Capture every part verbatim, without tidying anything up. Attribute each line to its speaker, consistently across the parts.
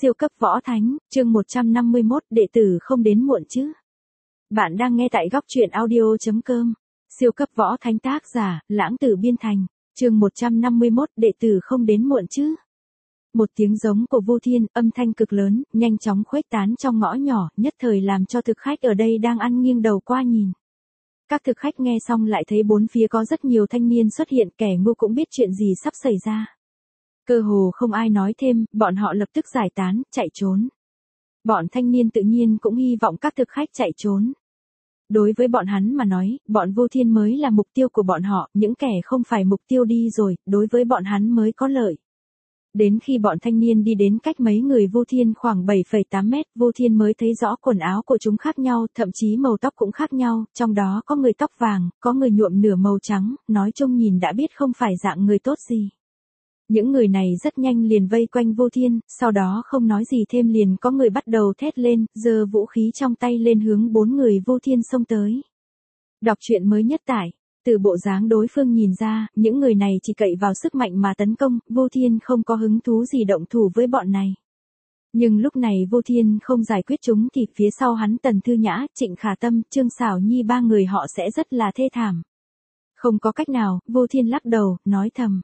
Speaker 1: Siêu cấp võ thánh, chương một trăm năm mươi mốt, đệ tử không đến muộn chứ. Bạn đang nghe tại góc truyện audio.com. Siêu cấp võ thánh tác giả, Lãng Tử biên thành, chương một trăm năm mươi mốt, đệ tử không đến muộn chứ. Một tiếng giống của Vu Thiên, âm thanh cực lớn, nhanh chóng khuếch tán trong ngõ nhỏ, nhất thời làm cho thực khách ở đây đang ăn nghiêng đầu qua nhìn. Các thực khách nghe xong lại thấy bốn phía có rất nhiều thanh niên xuất hiện, kẻ ngu cũng biết chuyện gì sắp xảy ra. Cơ hồ không ai nói thêm, bọn họ lập tức giải tán, chạy trốn. Bọn thanh niên tự nhiên cũng hy vọng các thực khách chạy trốn. Đối với bọn hắn mà nói, bọn Vu Thiên mới là mục tiêu của bọn họ, những kẻ không phải mục tiêu đi rồi, đối với bọn hắn mới có lợi. Đến khi bọn thanh niên đi đến cách mấy người Vu Thiên khoảng bảy phẩy tám mét, Vu Thiên mới thấy rõ quần áo của chúng khác nhau, thậm chí màu tóc cũng khác nhau, trong đó có người tóc vàng, có người nhuộm nửa màu trắng, nói chung nhìn đã biết không phải dạng người tốt gì. Những người này rất nhanh liền vây quanh Vu Thiên, sau đó không nói gì thêm liền có người bắt đầu thét lên, giơ vũ khí trong tay lên hướng bốn người Vu Thiên xông tới. Đọc truyện mới nhất tại, từ bộ dáng đối phương nhìn ra, những người này chỉ cậy vào sức mạnh mà tấn công, Vu Thiên không có hứng thú gì động thủ với bọn này. Nhưng lúc này Vu Thiên không giải quyết chúng thì phía sau hắn Tần Thư Nhã, Trịnh Khả Tâm, Trương Xảo Nhi ba người họ sẽ rất là thê thảm. Không có cách nào, Vu Thiên lắc đầu, nói thầm.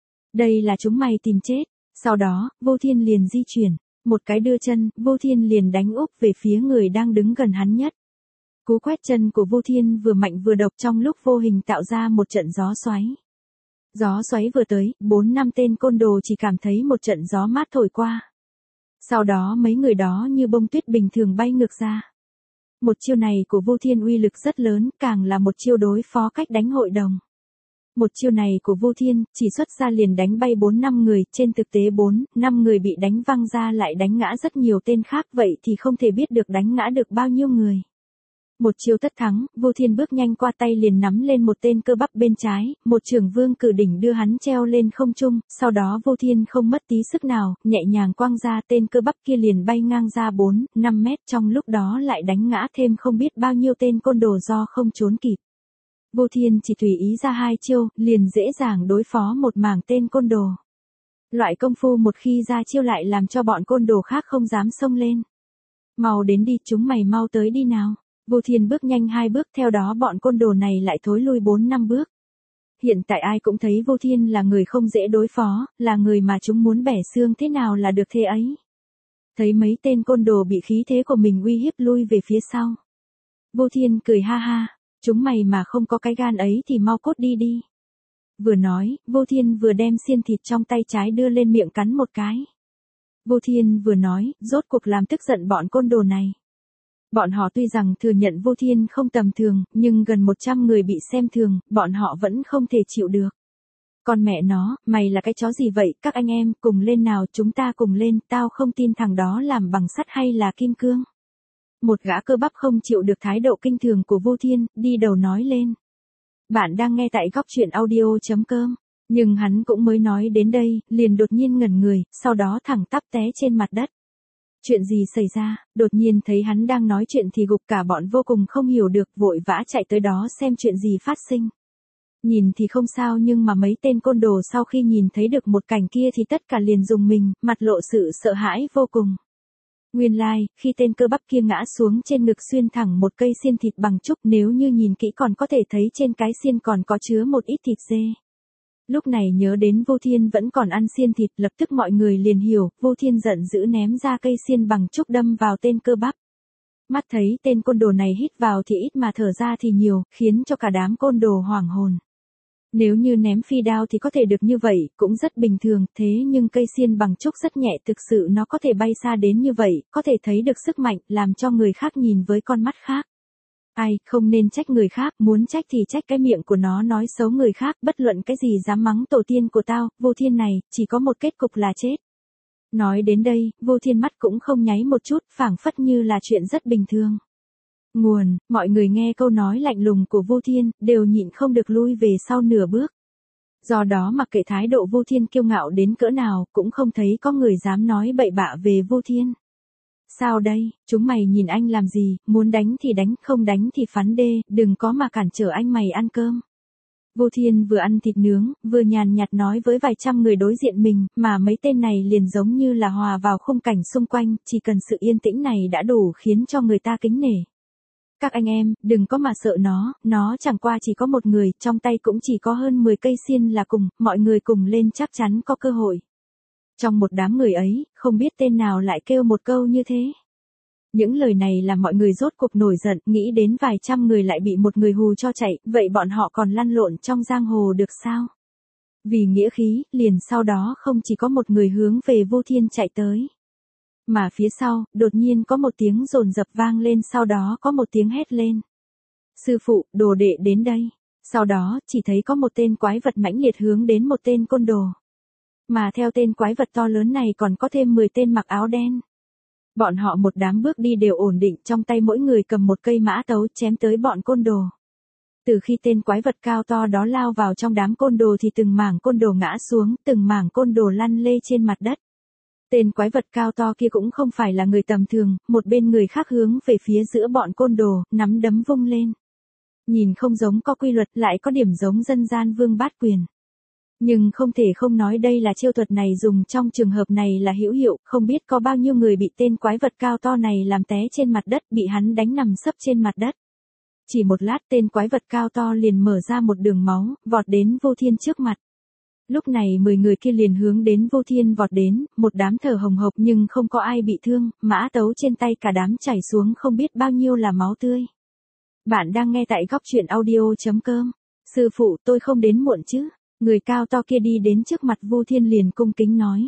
Speaker 1: Đây là chúng mày tìm chết. Sau đó, Vu Thiên liền di chuyển. Một cái đưa chân, Vu Thiên liền đánh úp về phía người đang đứng gần hắn nhất. Cú quét chân của Vu Thiên vừa mạnh vừa độc trong lúc vô hình tạo ra một trận gió xoáy. Gió xoáy vừa tới, bốn năm tên côn đồ chỉ cảm thấy một trận gió mát thổi qua. Sau đó mấy người đó như bông tuyết bình thường bay ngược ra. Một chiêu này của Vu Thiên uy lực rất lớn, càng là một chiêu đối phó cách đánh hội đồng. Một chiêu này của Vu Thiên, chỉ xuất ra liền đánh bay bốn năm người, trên thực tế bốn, năm người bị đánh văng ra lại đánh ngã rất nhiều tên khác, vậy thì không thể biết được đánh ngã được bao nhiêu người. Một chiêu tất thắng, Vu Thiên bước nhanh qua tay liền nắm lên một tên cơ bắp bên trái, một trường vương cử đỉnh đưa hắn treo lên không trung, sau đó Vu Thiên không mất tí sức nào, nhẹ nhàng quăng ra tên cơ bắp kia liền bay ngang ra bốn, năm mét, trong lúc đó lại đánh ngã thêm không biết bao nhiêu tên côn đồ do không trốn kịp. Vu Thiên chỉ tùy ý ra hai chiêu, liền dễ dàng đối phó một mảng tên côn đồ. Loại công phu một khi ra chiêu lại làm cho bọn côn đồ khác không dám xông lên. Mau đến đi, chúng mày mau tới đi nào. Vu Thiên bước nhanh hai bước, theo đó bọn côn đồ này lại thối lui bốn năm bước. Hiện tại ai cũng thấy Vu Thiên là người không dễ đối phó, là người mà chúng muốn bẻ xương thế nào là được thế ấy. Thấy mấy tên côn đồ bị khí thế của mình uy hiếp lui về phía sau. Vu Thiên cười ha ha. Chúng mày mà không có cái gan ấy thì mau cốt đi đi. Vừa nói, Vu Thiên vừa đem xiên thịt trong tay trái đưa lên miệng cắn một cái. Vu Thiên vừa nói, rốt cuộc làm tức giận bọn côn đồ này. Bọn họ tuy rằng thừa nhận Vu Thiên không tầm thường, nhưng gần một trăm người bị xem thường, bọn họ vẫn không thể chịu được. Con mẹ nó, mày là cái chó gì vậy, các anh em, cùng lên nào, chúng ta cùng lên, tao không tin thằng đó làm bằng sắt hay là kim cương. Một gã cơ bắp không chịu được thái độ kinh thường của Vu Thiên, đi đầu nói lên. Bạn đang nghe tại góc truyện audio.com, nhưng hắn cũng mới nói đến đây, liền đột nhiên ngẩn người, sau đó thẳng tắp té trên mặt đất. Chuyện gì xảy ra, đột nhiên thấy hắn đang nói chuyện thì gục cả bọn vô cùng không hiểu được, vội vã chạy tới đó xem chuyện gì phát sinh. Nhìn thì không sao nhưng mà mấy tên côn đồ sau khi nhìn thấy được một cảnh kia thì tất cả liền rùng mình, mặt lộ sự sợ hãi vô cùng. Nguyên lai, like, khi tên cơ bắp kia ngã xuống trên ngực xuyên thẳng một cây xiên thịt bằng trúc, nếu như nhìn kỹ còn có thể thấy trên cái xiên còn có chứa một ít thịt dê. Lúc này nhớ đến Vu Thiên vẫn còn ăn xiên thịt, lập tức mọi người liền hiểu, Vu Thiên giận dữ ném ra cây xiên bằng trúc đâm vào tên cơ bắp. Mắt thấy tên côn đồ này hít vào thì ít mà thở ra thì nhiều, khiến cho cả đám côn đồ hoảng hồn. Nếu như ném phi đao thì có thể được như vậy, cũng rất bình thường, thế nhưng cây xiên bằng trúc rất nhẹ, thực sự nó có thể bay xa đến như vậy, có thể thấy được sức mạnh, làm cho người khác nhìn với con mắt khác. Ai, không nên trách người khác, muốn trách thì trách cái miệng của nó nói xấu người khác, bất luận cái gì dám mắng tổ tiên của tao, Vu Thiên này, chỉ có một kết cục là chết. Nói đến đây, Vu Thiên mắt cũng không nháy một chút, phảng phất như là chuyện rất bình thường. Nguồn, mọi người nghe câu nói lạnh lùng của Vu Thiên, đều nhịn không được lui về sau nửa bước. Do đó mặc kệ thái độ Vu Thiên kiêu ngạo đến cỡ nào, cũng không thấy có người dám nói bậy bạ về Vu Thiên. Sao đây, chúng mày nhìn anh làm gì, muốn đánh thì đánh, không đánh thì phắn đê, đừng có mà cản trở anh mày ăn cơm. Vô Thiên vừa ăn thịt nướng, vừa nhàn nhạt nói với vài trăm người đối diện mình, mà mấy tên này liền giống như là hòa vào khung cảnh xung quanh, chỉ cần sự yên tĩnh này đã đủ khiến cho người ta kính nể. Các anh em, đừng có mà sợ nó, nó chẳng qua chỉ có một người, trong tay cũng chỉ có hơn mười cây xiên là cùng, mọi người cùng lên chắc chắn có cơ hội. Trong một đám người ấy, không biết tên nào lại kêu một câu như thế. Những lời này làm mọi người rốt cuộc nổi giận, nghĩ đến vài trăm người lại bị một người hù cho chạy, vậy bọn họ còn lăn lộn trong giang hồ được sao? Vì nghĩa khí, liền sau đó không chỉ có một người hướng về Vô Thiên chạy tới. Mà phía sau, đột nhiên có một tiếng rồn rập vang lên, sau đó có một tiếng hét lên. Sư phụ, đồ đệ đến đây. Sau đó, chỉ thấy có một tên quái vật mãnh liệt hướng đến một tên côn đồ. Mà theo tên quái vật to lớn này còn có thêm mười tên mặc áo đen. Bọn họ một đám bước đi đều ổn định, trong tay mỗi người cầm một cây mã tấu chém tới bọn côn đồ. Từ khi tên quái vật cao to đó lao vào trong đám côn đồ thì từng mảng côn đồ ngã xuống, từng mảng côn đồ lăn lê trên mặt đất. Tên quái vật cao to kia cũng không phải là người tầm thường, một bên người khác hướng về phía giữa bọn côn đồ, nắm đấm vung lên. Nhìn không giống có quy luật, lại có điểm giống dân gian vương bát quyền. Nhưng không thể không nói đây là chiêu thuật này dùng trong trường hợp này là hữu hiệu, không biết có bao nhiêu người bị tên quái vật cao to này làm té trên mặt đất, bị hắn đánh nằm sấp trên mặt đất. Chỉ một lát tên quái vật cao to liền mở ra một đường máu, vọt đến Vô Thiên trước mặt. Lúc này mười người kia liền hướng đến Vô Thiên vọt đến, một đám thở hồng hộc nhưng không có ai bị thương, mã tấu trên tay cả đám chảy xuống không biết bao nhiêu là máu tươi. Bạn đang nghe tại góc truyện audio chấm com. Sư phụ, tôi không đến muộn chứ? Người cao to kia đi đến trước mặt Vô Thiên liền cung kính nói.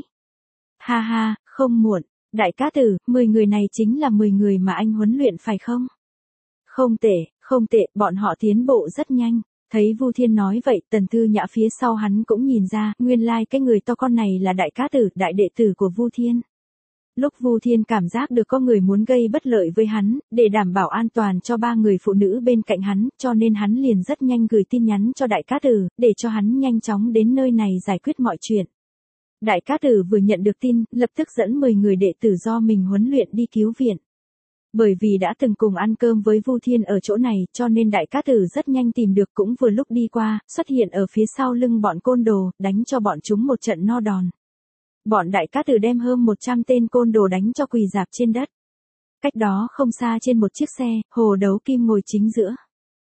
Speaker 1: Ha ha, không muộn, đại ca tử, mười người này chính là mười người mà anh huấn luyện phải không? Không tệ, không tệ, bọn họ tiến bộ rất nhanh. Thấy Vô Thiên nói vậy, Tần Thư Nhã phía sau hắn cũng nhìn ra, nguyên lai like cái người to con này là đại cá tử, đại đệ tử của Vô Thiên. Lúc Vô Thiên cảm giác được có người muốn gây bất lợi với hắn, để đảm bảo an toàn cho ba người phụ nữ bên cạnh hắn, cho nên hắn liền rất nhanh gửi tin nhắn cho đại cá tử, để cho hắn nhanh chóng đến nơi này giải quyết mọi chuyện. Đại cá tử vừa nhận được tin, lập tức dẫn mười người đệ tử do mình huấn luyện đi cứu viện. Bởi vì đã từng cùng ăn cơm với Vô Thiên ở chỗ này, cho nên đại cá tử rất nhanh tìm được, cũng vừa lúc đi qua, xuất hiện ở phía sau lưng bọn côn đồ, đánh cho bọn chúng một trận no đòn. Bọn đại cá tử đem hơn một trăm tên côn đồ đánh cho quỳ rạp trên đất. Cách đó không xa trên một chiếc xe, Hồ Đấu Kim ngồi chính giữa.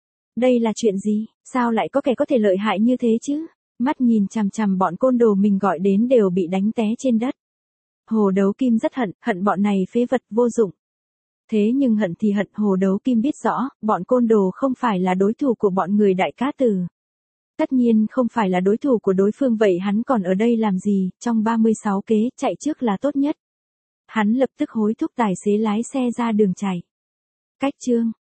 Speaker 1: Đây là chuyện gì, sao lại có kẻ có thể lợi hại như thế chứ? Mắt nhìn chằm chằm bọn côn đồ mình gọi đến đều bị đánh té trên đất. Hồ Đấu Kim rất hận, hận bọn này phế vật vô dụng. Thế nhưng hận thì hận, Hồ Đấu Kim biết rõ, bọn côn đồ không phải là đối thủ của bọn người đại cá tử. Tất nhiên không phải là đối thủ của đối phương, vậy hắn còn ở đây làm gì, trong ba mươi sáu kế, chạy trước là tốt nhất. Hắn lập tức hối thúc tài xế lái xe ra đường chạy. Cách chương